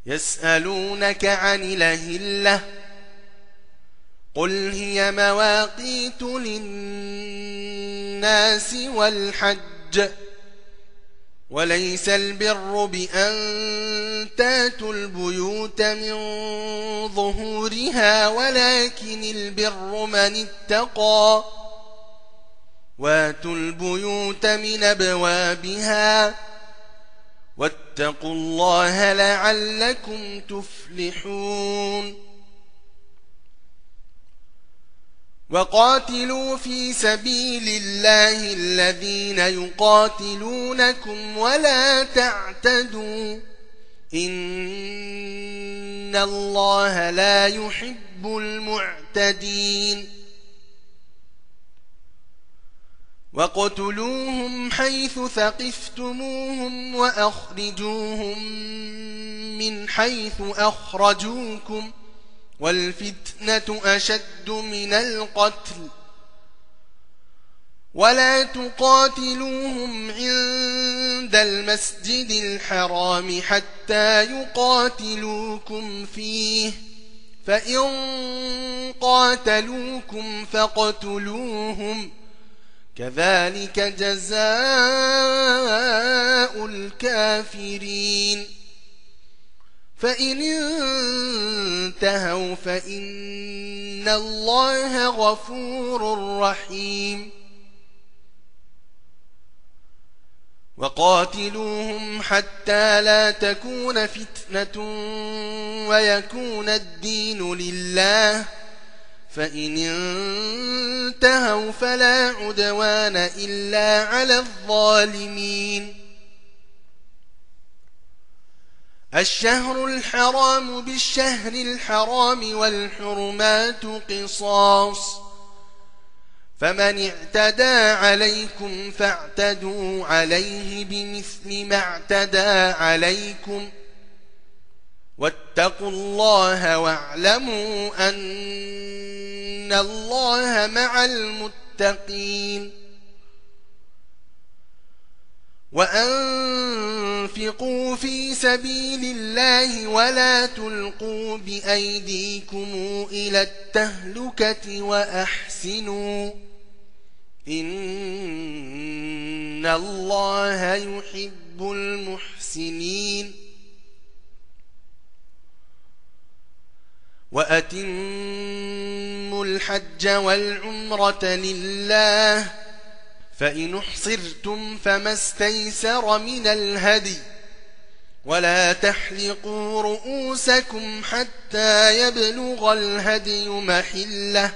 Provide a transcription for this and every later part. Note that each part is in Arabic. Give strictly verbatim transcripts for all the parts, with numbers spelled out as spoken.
يسألونك عن الأهلة قل هي مواقيت للناس والحج وليس البر بأن تاتوا البيوت من ظهورها ولكن البر من اتقى واتوا البيوت من أبوابها واتقوا الله لعلكم تفلحون وقاتلوا في سبيل الله الذين يقاتلونكم ولا تعتدوا إن الله لا يحب المعتدين وقتلوهم حيث ثقفتموهم وأخرجوهم من حيث أخرجوكم والفتنة أشد من القتل ولا تقاتلوهم عند المسجد الحرام حتى يقاتلوكم فيه فإن قاتلوكم فاقتلوهم كذلك جزاء الكافرين فإن انتهوا فإن الله غفور رحيم وقاتلوهم حتى لا تكون فتنة ويكون الدين لله فإن انتهوا فلا عدوان إلا على الظالمين الشهر الحرام بالشهر الحرام والحرمات قصاص فمن اعتدى عليكم فاعتدوا عليه بمثل ما اعتدى عليكم واتقوا الله واعلموا أن الله مع المتقين وأنفقوا في سبيل الله ولا تلقوا بأيديكم إلى التهلكة وأحسنوا إن الله يحب المحسنين وأتموا الحج والعمرة لله فإن احصرتم فما استيسر من الهدي ولا تحلقوا رؤوسكم حتى يبلغ الهدي محله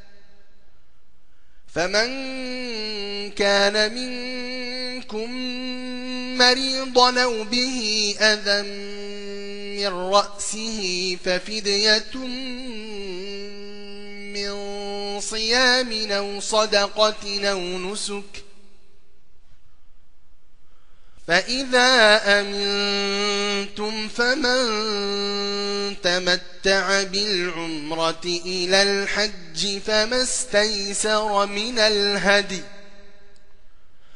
فمن كان منكم مريضا أو به أذى من رأسه ففدية من صيام أو صدقة أو نسك فإذا أمنتم فمن تمتع بالعمرة إلى الحج فما استيسر من الهدي